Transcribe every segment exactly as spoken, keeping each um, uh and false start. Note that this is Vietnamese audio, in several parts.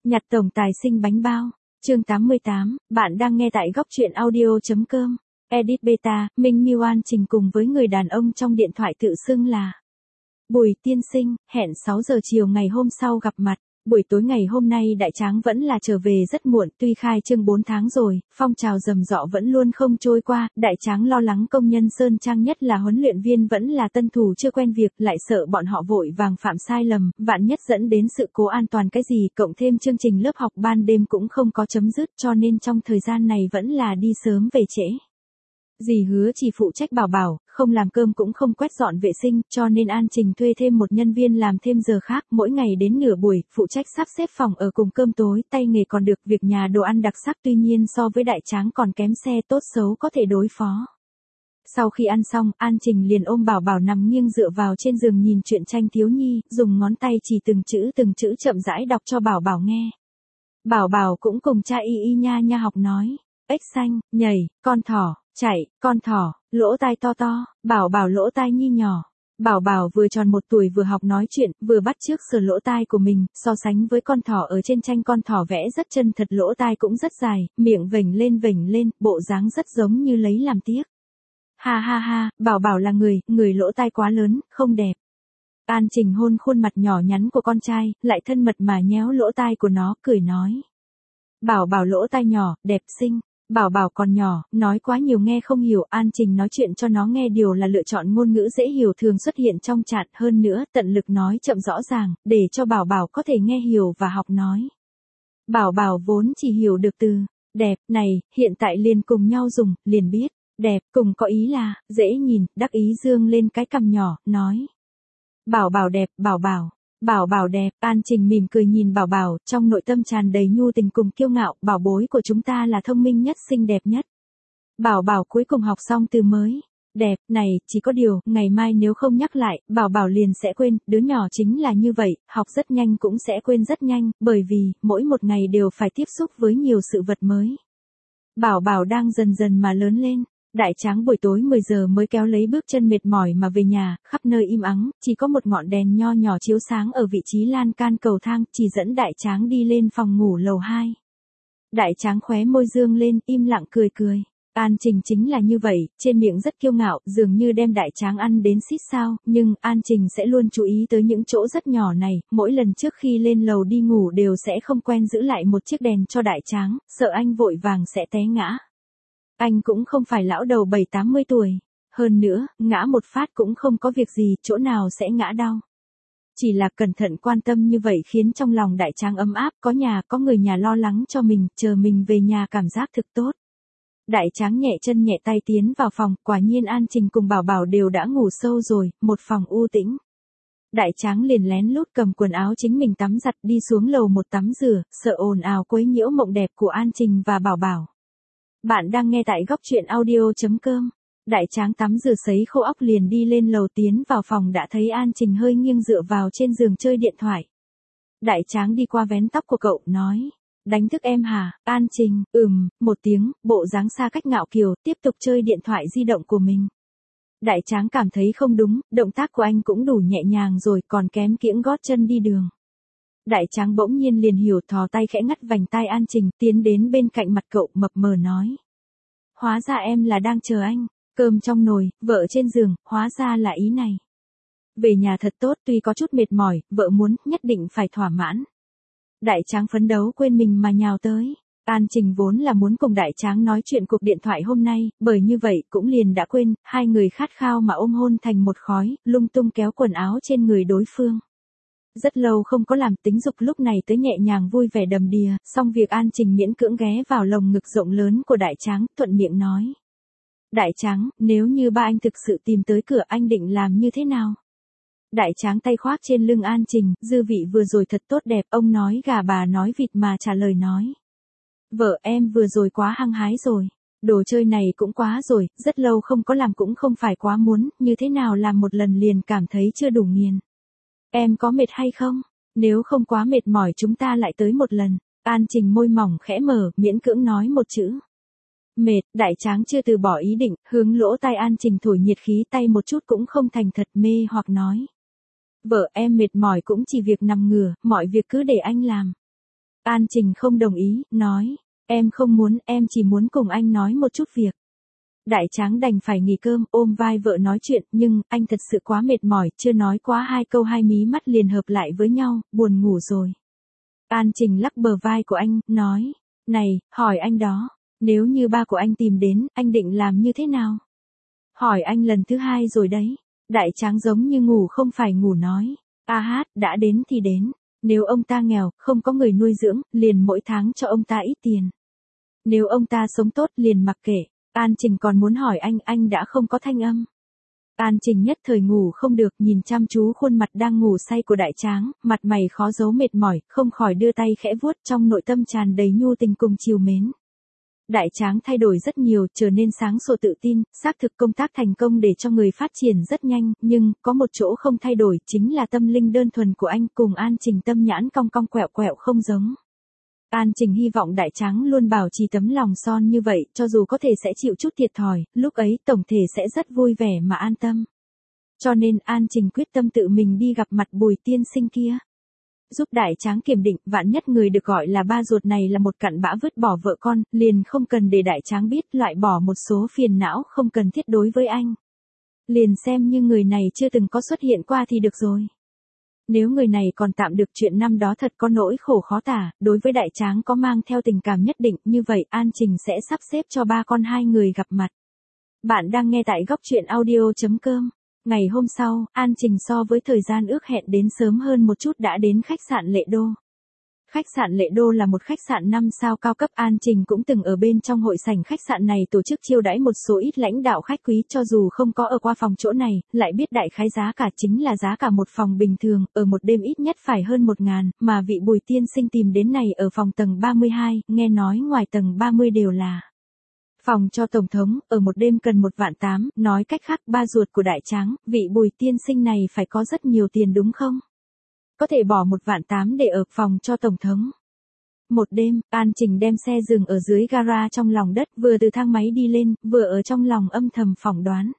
Nhặt tổng tài sinh bánh bao. Chương tám mươi tám, bạn đang nghe tại góc truyện audio.com. Edit Beta, Minh Miu An Trình cùng với người đàn ông trong điện thoại tự xưng là Bùi tiên sinh, hẹn sáu giờ chiều ngày hôm sau gặp mặt. Buổi tối ngày hôm nay Đại Tráng vẫn là trở về rất muộn, tuy khai trương bốn tháng rồi, phong trào rầm rộ vẫn luôn không trôi qua, Đại Tráng lo lắng công nhân Sơn Trang nhất là huấn luyện viên vẫn là tân thủ chưa quen việc, lại sợ bọn họ vội vàng phạm sai lầm, vạn nhất dẫn đến sự cố an toàn cái gì, cộng thêm chương trình lớp học ban đêm cũng không có chấm dứt, cho nên trong thời gian này vẫn là đi sớm về trễ. Dì Hứa chỉ phụ trách bảo bảo, không làm cơm cũng không quét dọn vệ sinh, cho nên An Trình thuê thêm một nhân viên làm thêm giờ khác, mỗi ngày đến nửa buổi, phụ trách sắp xếp phòng ở cùng cơm tối, tay nghề còn được, việc nhà đồ ăn đặc sắc tuy nhiên so với Đại Tráng còn kém xe, tốt xấu có thể đối phó. Sau khi ăn xong, An Trình liền ôm bảo bảo nằm nghiêng dựa vào trên giường nhìn truyện tranh thiếu nhi, dùng ngón tay chỉ từng chữ từng chữ chậm rãi đọc cho bảo bảo nghe. Bảo bảo cũng cùng cha y y nha nha học nói, ếch xanh, nhảy, con thỏ, chạy, con thỏ, lỗ tai to to, bảo bảo lỗ tai nhi nhỏ. Bảo bảo vừa tròn một tuổi vừa học nói chuyện, vừa bắt chước sờ lỗ tai của mình, so sánh với con thỏ ở trên tranh, con thỏ vẽ rất chân thật, lỗ tai cũng rất dài, miệng vểnh lên vểnh lên, bộ dáng rất giống như lấy làm tiếc. Ha ha ha, bảo bảo là người, người lỗ tai quá lớn, không đẹp. An Trình hôn khuôn mặt nhỏ nhắn của con trai, lại thân mật mà nhéo lỗ tai của nó, cười nói. Bảo bảo lỗ tai nhỏ, đẹp xinh. Bảo bảo còn nhỏ, nói quá nhiều nghe không hiểu, An Trình nói chuyện cho nó nghe điều là lựa chọn ngôn ngữ dễ hiểu thường xuất hiện trong chat, hơn nữa tận lực nói chậm rõ ràng, để cho bảo bảo có thể nghe hiểu và học nói. Bảo bảo vốn chỉ hiểu được từ đẹp này, hiện tại liền cùng nhau dùng, liền biết, đẹp cùng có ý là dễ nhìn, đắc ý dương lên cái cằm nhỏ, nói. Bảo bảo đẹp, bảo bảo. Bảo bảo đẹp, An Trình mỉm cười nhìn bảo bảo, trong nội tâm tràn đầy nhu tình cùng kiêu ngạo, bảo bối của chúng ta là thông minh nhất, xinh đẹp nhất. Bảo bảo cuối cùng học xong từ mới. Đẹp, này, chỉ có điều, ngày mai nếu không nhắc lại, bảo bảo liền sẽ quên, đứa nhỏ chính là như vậy, học rất nhanh cũng sẽ quên rất nhanh, bởi vì, mỗi một ngày đều phải tiếp xúc với nhiều sự vật mới. Bảo bảo đang dần dần mà lớn lên. Đại Tráng buổi tối mười giờ mới kéo lấy bước chân mệt mỏi mà về nhà, khắp nơi im ắng, chỉ có một ngọn đèn nho nhỏ chiếu sáng ở vị trí lan can cầu thang, chỉ dẫn Đại Tráng đi lên phòng ngủ lầu hai. Đại Tráng khóe môi dương lên, im lặng cười cười. An Trình chính là như vậy, trên miệng rất kiêu ngạo, dường như đem Đại Tráng ăn đến xít sao, nhưng An Trình sẽ luôn chú ý tới những chỗ rất nhỏ này, mỗi lần trước khi lên lầu đi ngủ đều sẽ không quên giữ lại một chiếc đèn cho Đại Tráng, sợ anh vội vàng sẽ té ngã. Anh cũng không phải lão đầu bảy tám mươi tuổi. Hơn nữa, ngã một phát cũng không có việc gì, chỗ nào sẽ ngã đau. Chỉ là cẩn thận quan tâm như vậy khiến trong lòng Đại Tráng ấm áp, có nhà, có người nhà lo lắng cho mình, chờ mình về nhà cảm giác thực tốt. Đại Tráng nhẹ chân nhẹ tay tiến vào phòng, quả nhiên An Trình cùng bảo bảo đều đã ngủ sâu rồi, một phòng u tĩnh. Đại Tráng liền lén lút cầm quần áo chính mình tắm giặt đi xuống lầu một tắm rửa, sợ ồn ào quấy nhiễu mộng đẹp của An Trình và bảo bảo. Bạn đang nghe tại góc truyện audio.com. Đại Tráng tắm rửa sấy khô óc liền đi lên lầu, tiến vào phòng đã thấy An Trình hơi nghiêng dựa vào trên giường chơi điện thoại. Đại Tráng đi qua vén tóc của cậu, nói. Đánh thức em hả? An Trình, ừm, một tiếng, bộ dáng xa cách ngạo kiều, tiếp tục chơi điện thoại di động của mình. Đại Tráng cảm thấy không đúng, động tác của anh cũng đủ nhẹ nhàng rồi, còn kém kiễng gót chân đi đường. Đại Tráng bỗng nhiên liền hiểu, thò tay khẽ ngắt vành tai An Trình, tiến đến bên cạnh mặt cậu, mập mờ nói. Hóa ra em là đang chờ anh, cơm trong nồi, vợ trên giường, hóa ra là ý này. Về nhà thật tốt, tuy có chút mệt mỏi, vợ muốn, nhất định phải thỏa mãn. Đại Tráng phấn đấu quên mình mà nhào tới. An Trình vốn là muốn cùng Đại Tráng nói chuyện cuộc điện thoại hôm nay, bởi như vậy cũng liền đã quên, hai người khát khao mà ôm hôn thành một khói, lung tung kéo quần áo trên người đối phương. Rất lâu không có làm, tính dục lúc này tới nhẹ nhàng vui vẻ đầm đìa, xong việc An Trình miễn cưỡng ghé vào lồng ngực rộng lớn của Đại Tráng, thuận miệng nói. Đại Tráng, nếu như ba anh thực sự tìm tới cửa anh định làm như thế nào? Đại Tráng tay khoác trên lưng An Trình, dư vị vừa rồi thật tốt đẹp, ông nói gà bà nói vịt mà trả lời nói. Vợ em vừa rồi quá hăng hái rồi, đồ chơi này cũng quá rồi, rất lâu không có làm cũng không phải quá muốn, như thế nào làm một lần liền cảm thấy chưa đủ nghiền. Em có mệt hay không? Nếu không quá mệt mỏi chúng ta lại tới một lần. An Trình môi mỏng khẽ mở, miễn cưỡng nói một chữ. Mệt, Đại Tráng chưa từ bỏ ý định, hướng lỗ tai An Trình thổi nhiệt khí, tay một chút cũng không thành thật, mê hoặc nói. Vợ em mệt mỏi cũng chỉ việc nằm ngửa, mọi việc cứ để anh làm. An Trình không đồng ý, nói, em không muốn, em chỉ muốn cùng anh nói một chút việc. Đại Tráng đành phải nghỉ cơm, ôm vai vợ nói chuyện, nhưng, anh thật sự quá mệt mỏi, chưa nói quá hai câu hai mí mắt liền hợp lại với nhau, buồn ngủ rồi. An Trình lắc bờ vai của anh, nói, này, hỏi anh đó, nếu như ba của anh tìm đến, anh định làm như thế nào? Hỏi anh lần thứ hai rồi đấy. Đại Tráng giống như ngủ không phải ngủ nói, a hát, đã đến thì đến. Nếu ông ta nghèo, không có người nuôi dưỡng, liền mỗi tháng cho ông ta ít tiền. Nếu ông ta sống tốt, liền mặc kệ. An Trình còn muốn hỏi anh, anh đã không có thanh âm. An Trình nhất thời ngủ không được, nhìn chăm chú khuôn mặt đang ngủ say của Đại Tráng, mặt mày khó giấu mệt mỏi, không khỏi đưa tay khẽ vuốt, trong nội tâm tràn đầy nhu tình cùng chiều mến. Đại Tráng thay đổi rất nhiều, trở nên sáng sủa tự tin, xác thực công tác thành công để cho người phát triển rất nhanh, nhưng, có một chỗ không thay đổi, chính là tâm linh đơn thuần của anh, cùng An Trình tâm nhãn cong cong quẹo quẹo không giống. An Trình hy vọng Đại Tráng luôn bảo trì tấm lòng son như vậy, cho dù có thể sẽ chịu chút thiệt thòi, lúc ấy tổng thể sẽ rất vui vẻ mà an tâm. Cho nên An Trình quyết tâm tự mình đi gặp mặt Bùi tiên sinh kia. Giúp Đại Tráng kiểm định, vạn nhất người được gọi là ba ruột này là một cặn bã vứt bỏ vợ con, liền không cần để Đại Tráng biết, loại bỏ một số phiền não không cần thiết đối với anh. Liền xem như người này chưa từng có xuất hiện qua thì được rồi. Nếu người này còn tạm được, chuyện năm đó thật có nỗi khổ khó tả, đối với Đại Tráng có mang theo tình cảm nhất định, như vậy An Trình sẽ sắp xếp cho ba con hai người gặp mặt. Bạn đang nghe tại góc truyện audio chấm com. Ngày hôm sau, An Trình so với thời gian ước hẹn đến sớm hơn một chút đã đến khách sạn Lệ Đô. Khách sạn Lệ Đô là một khách sạn năm sao cao cấp, An Trình cũng từng ở bên trong hội sảnh khách sạn này tổ chức chiêu đãi một số ít lãnh đạo khách quý, cho dù không có ở qua phòng chỗ này, lại biết đại khái giá cả chính là giá cả một phòng bình thường, ở một đêm ít nhất phải hơn một ngàn, mà vị Bùi tiên sinh tìm đến này ở phòng tầng ba mươi hai, nghe nói ngoài tầng ba mươi đều là phòng cho tổng thống, ở một đêm cần một vạn tám, nói cách khác ba ruột của Đại Tráng, vị Bùi tiên sinh này phải có rất nhiều tiền đúng không? Có thể bỏ một vạn tám để ở phòng cho tổng thống. Một đêm, An Trình đem xe dừng ở dưới gara trong lòng đất, vừa từ thang máy đi lên, vừa ở trong lòng âm thầm phỏng đoán.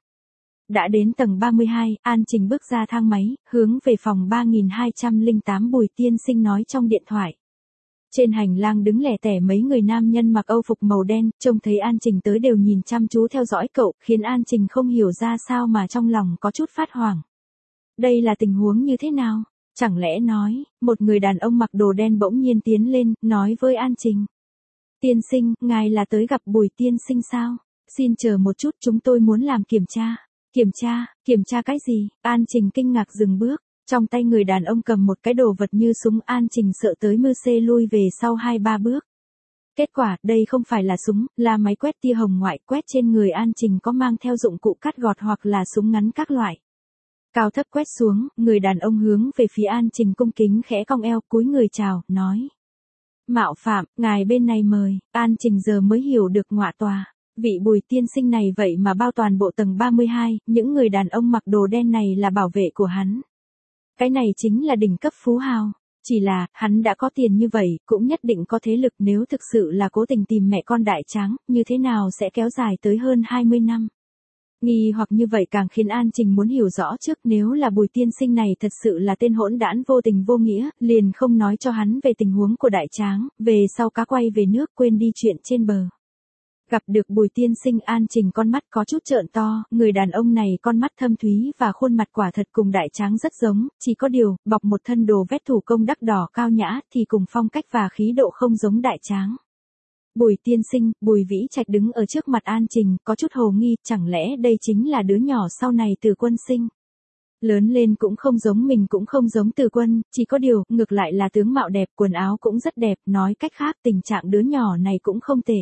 Đã đến tầng ba mươi hai, An Trình bước ra thang máy, hướng về phòng ba nghìn hai trăm lẻ tám Bùi tiên sinh nói trong điện thoại. Trên hành lang đứng lẻ tẻ mấy người nam nhân mặc âu phục màu đen, trông thấy An Trình tới đều nhìn chăm chú theo dõi cậu, khiến An Trình không hiểu ra sao mà trong lòng có chút phát hoảng. Đây là tình huống như thế nào? Chẳng lẽ nói, một người đàn ông mặc đồ đen bỗng nhiên tiến lên, nói với An Trình. Tiên sinh, ngài là tới gặp Bùi tiên sinh sao? Xin chờ một chút, chúng tôi muốn làm kiểm tra. Kiểm tra, kiểm tra cái gì? An Trình kinh ngạc dừng bước. Trong tay người đàn ông cầm một cái đồ vật như súng, An Trình sợ tới mưa xê lui về sau hai ba bước. Kết quả, đây không phải là súng, là máy quét tia hồng ngoại, quét trên người An Trình có mang theo dụng cụ cắt gọt hoặc là súng ngắn các loại. Cao thấp quét xuống, người đàn ông hướng về phía An Trình cung kính khẽ cong eo, cúi người chào, nói. Mạo phạm, ngài bên này mời. An Trình giờ mới hiểu được ngọa tòa. Vị Bùi tiên sinh này vậy mà bao toàn bộ tầng ba mươi hai, những người đàn ông mặc đồ đen này là bảo vệ của hắn. Cái này chính là đỉnh cấp phú hào. Chỉ là, hắn đã có tiền như vậy, cũng nhất định có thế lực, nếu thực sự là cố tình tìm mẹ con Đại Tráng, như thế nào sẽ kéo dài tới hơn hai mươi năm. Nghi hoặc như vậy càng khiến An Trình muốn hiểu rõ trước, nếu là Bùi tiên sinh này thật sự là tên hỗn đản vô tình vô nghĩa, liền không nói cho hắn về tình huống của Đại Tráng, về sau cá quay về nước quên đi chuyện trên bờ. Gặp được Bùi tiên sinh, An Trình con mắt có chút trợn to, người đàn ông này con mắt thâm thúy và khuôn mặt quả thật cùng Đại Tráng rất giống, chỉ có điều, bọc một thân đồ vét thủ công đắt đỏ cao nhã thì cùng phong cách và khí độ không giống Đại Tráng. Bùi tiên sinh, Bùi Vĩ Trạch đứng ở trước mặt An Trình, có chút hồ nghi, chẳng lẽ đây chính là đứa nhỏ sau này Từ Quân sinh. Lớn lên cũng không giống mình cũng không giống Từ Quân, chỉ có điều, ngược lại là tướng mạo đẹp, quần áo cũng rất đẹp, nói cách khác tình trạng đứa nhỏ này cũng không tệ.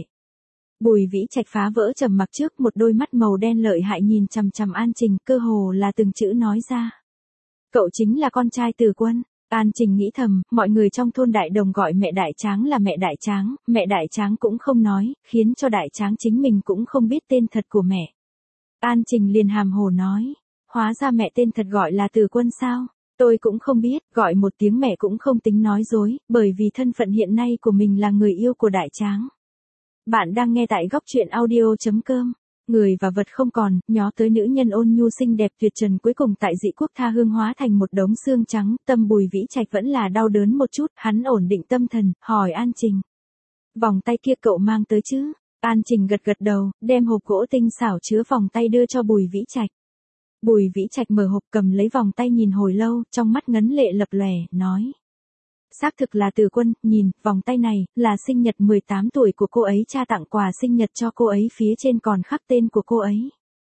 Bùi Vĩ Trạch phá vỡ trầm mặc trước, một đôi mắt màu đen lợi hại nhìn chằm chằm An Trình, cơ hồ là từng chữ nói ra. Cậu chính là con trai Từ Quân. An Trình nghĩ thầm, mọi người trong thôn Đại Đồng gọi mẹ Đại Tráng là mẹ Đại Tráng, mẹ Đại Tráng cũng không nói, khiến cho Đại Tráng chính mình cũng không biết tên thật của mẹ. An Trình liền hàm hồ nói, hóa ra mẹ tên thật gọi là Từ Quân sao? Tôi cũng không biết, gọi một tiếng mẹ cũng không tính nói dối, bởi vì thân phận hiện nay của mình là người yêu của Đại Tráng. Bạn đang nghe tại góc truyện audio chấm com. Người và vật không còn, nhó tới nữ nhân ôn nhu xinh đẹp tuyệt trần cuối cùng tại dị quốc tha hương hóa thành một đống xương trắng, tâm Bùi Vĩ Trạch vẫn là đau đớn một chút, hắn ổn định tâm thần, hỏi An Trình. Vòng tay kia cậu mang tới chứ? An Trình gật gật đầu, đem hộp gỗ tinh xảo chứa vòng tay đưa cho Bùi Vĩ Trạch. Bùi Vĩ Trạch mở hộp cầm lấy vòng tay nhìn hồi lâu, trong mắt ngấn lệ lập lòe, nói. Xác thực là Từ Quân, nhìn, vòng tay này, là sinh nhật mười tám tuổi của cô ấy, cha tặng quà sinh nhật cho cô ấy, phía trên còn khắc tên của cô ấy.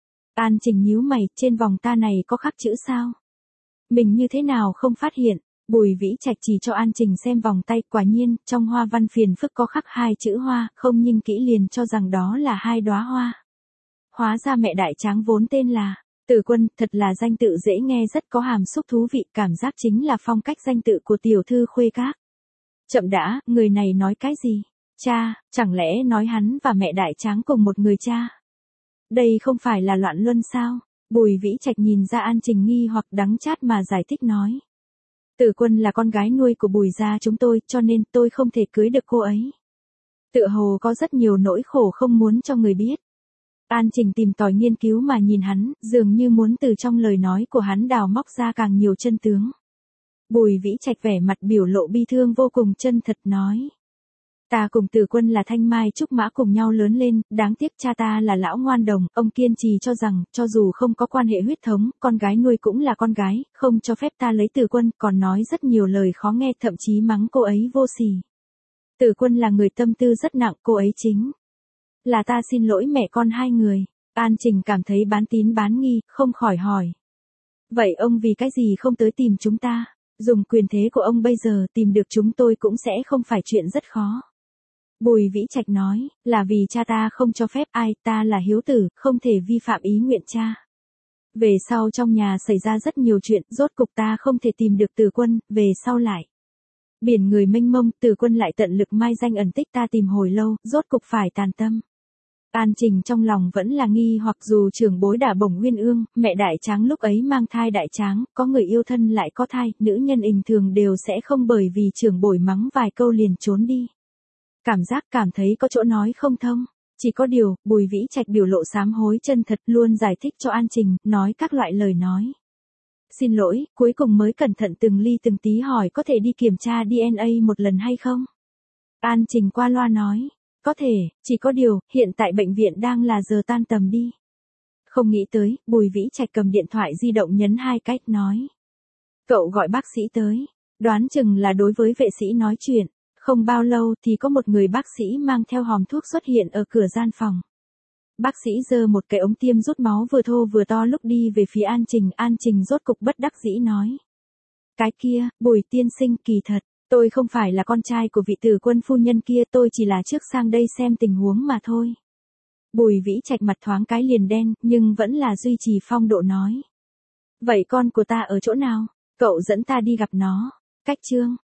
An Trình nhíu mày, trên vòng ta này có khắc chữ sao? Mình như thế nào không phát hiện? Bùi Vĩ Trạch chỉ cho An Trình xem vòng tay, quả nhiên, trong hoa văn phiền phức có khắc hai chữ hoa, không nhìn kỹ liền cho rằng đó là hai đóa hoa. Hóa ra mẹ đại tráng vốn tên là Từ Quân, thật là danh tự dễ nghe rất có hàm xúc thú vị, cảm giác chính là phong cách danh tự của tiểu thư khuê các. Chậm đã, người này nói cái gì? Cha, chẳng lẽ nói hắn và mẹ đại tráng cùng một người cha? Đây không phải là loạn luân sao? Bùi Vĩ Trạch nhìn ra An Trình nghi hoặc đắng chát mà giải thích nói. Từ Quân là con gái nuôi của Bùi gia chúng tôi, cho nên tôi không thể cưới được cô ấy. Tựa hồ có rất nhiều nỗi khổ không muốn cho người biết. An Trình tìm tòi nghiên cứu mà nhìn hắn, dường như muốn từ trong lời nói của hắn đào móc ra càng nhiều chân tướng. Bùi Vĩ Trạch vẻ mặt biểu lộ bi thương vô cùng chân thật nói. Ta cùng Từ Quân là thanh mai trúc mã cùng nhau lớn lên, đáng tiếc cha ta là lão ngoan đồng, ông kiên trì cho rằng, cho dù không có quan hệ huyết thống, con gái nuôi cũng là con gái, không cho phép ta lấy Từ Quân, còn nói rất nhiều lời khó nghe, thậm chí mắng cô ấy vô sỉ. Từ Quân là người tâm tư rất nặng, cô ấy chính là ta xin lỗi mẹ con hai người. An Trình cảm thấy bán tín bán nghi, không khỏi hỏi. Vậy ông vì cái gì không tới tìm chúng ta? Dùng quyền thế của ông bây giờ tìm được chúng tôi cũng sẽ không phải chuyện rất khó. Bùi Vĩ Trạch nói, là vì cha ta không cho phép ai, ta là hiếu tử, không thể vi phạm ý nguyện cha. Về sau trong nhà xảy ra rất nhiều chuyện, rốt cục ta không thể tìm được Từ Quân, về sau lại. Biển người mênh mông, Từ Quân lại tận lực mai danh ẩn tích, ta tìm hồi lâu, rốt cục phải tàn tâm. An Trình trong lòng vẫn là nghi hoặc dù trưởng bối đã bổng Nguyên Ương, mẹ đại tráng lúc ấy mang thai đại tráng, có người yêu thân lại có thai, nữ nhân bình thường đều sẽ không bởi vì trưởng bối mắng vài câu liền trốn đi. Cảm giác cảm thấy có chỗ nói không thông. Chỉ có điều, Bùi Vĩ Trạch biểu lộ sám hối chân thật luôn giải thích cho An Trình, nói các loại lời nói. Xin lỗi, cuối cùng mới cẩn thận từng ly từng tí hỏi có thể đi kiểm tra đê en a một lần hay không? An Trình qua loa nói. Có thể, chỉ có điều, hiện tại bệnh viện đang là giờ tan tầm đi. Không nghĩ tới, Bùi Vĩ Trạch cầm điện thoại di động nhấn hai cách nói. Cậu gọi bác sĩ tới, đoán chừng là đối với vệ sĩ nói chuyện. Không bao lâu thì có một người bác sĩ mang theo hòm thuốc xuất hiện ở cửa gian phòng. Bác sĩ giơ một cái ống tiêm rút máu vừa thô vừa to lúc đi về phía An Trình. An Trình rốt cục bất đắc dĩ nói. Cái kia, Bùi tiên sinh kỳ thật. Tôi không phải là con trai của vị Từ Quân phu nhân kia, tôi chỉ là trước sang đây xem tình huống mà thôi. Bùi Vĩ Trạch mặt thoáng cái liền đen, nhưng vẫn là duy trì phong độ nói. Vậy con của ta ở chỗ nào? Cậu dẫn ta đi gặp nó. Cách chương.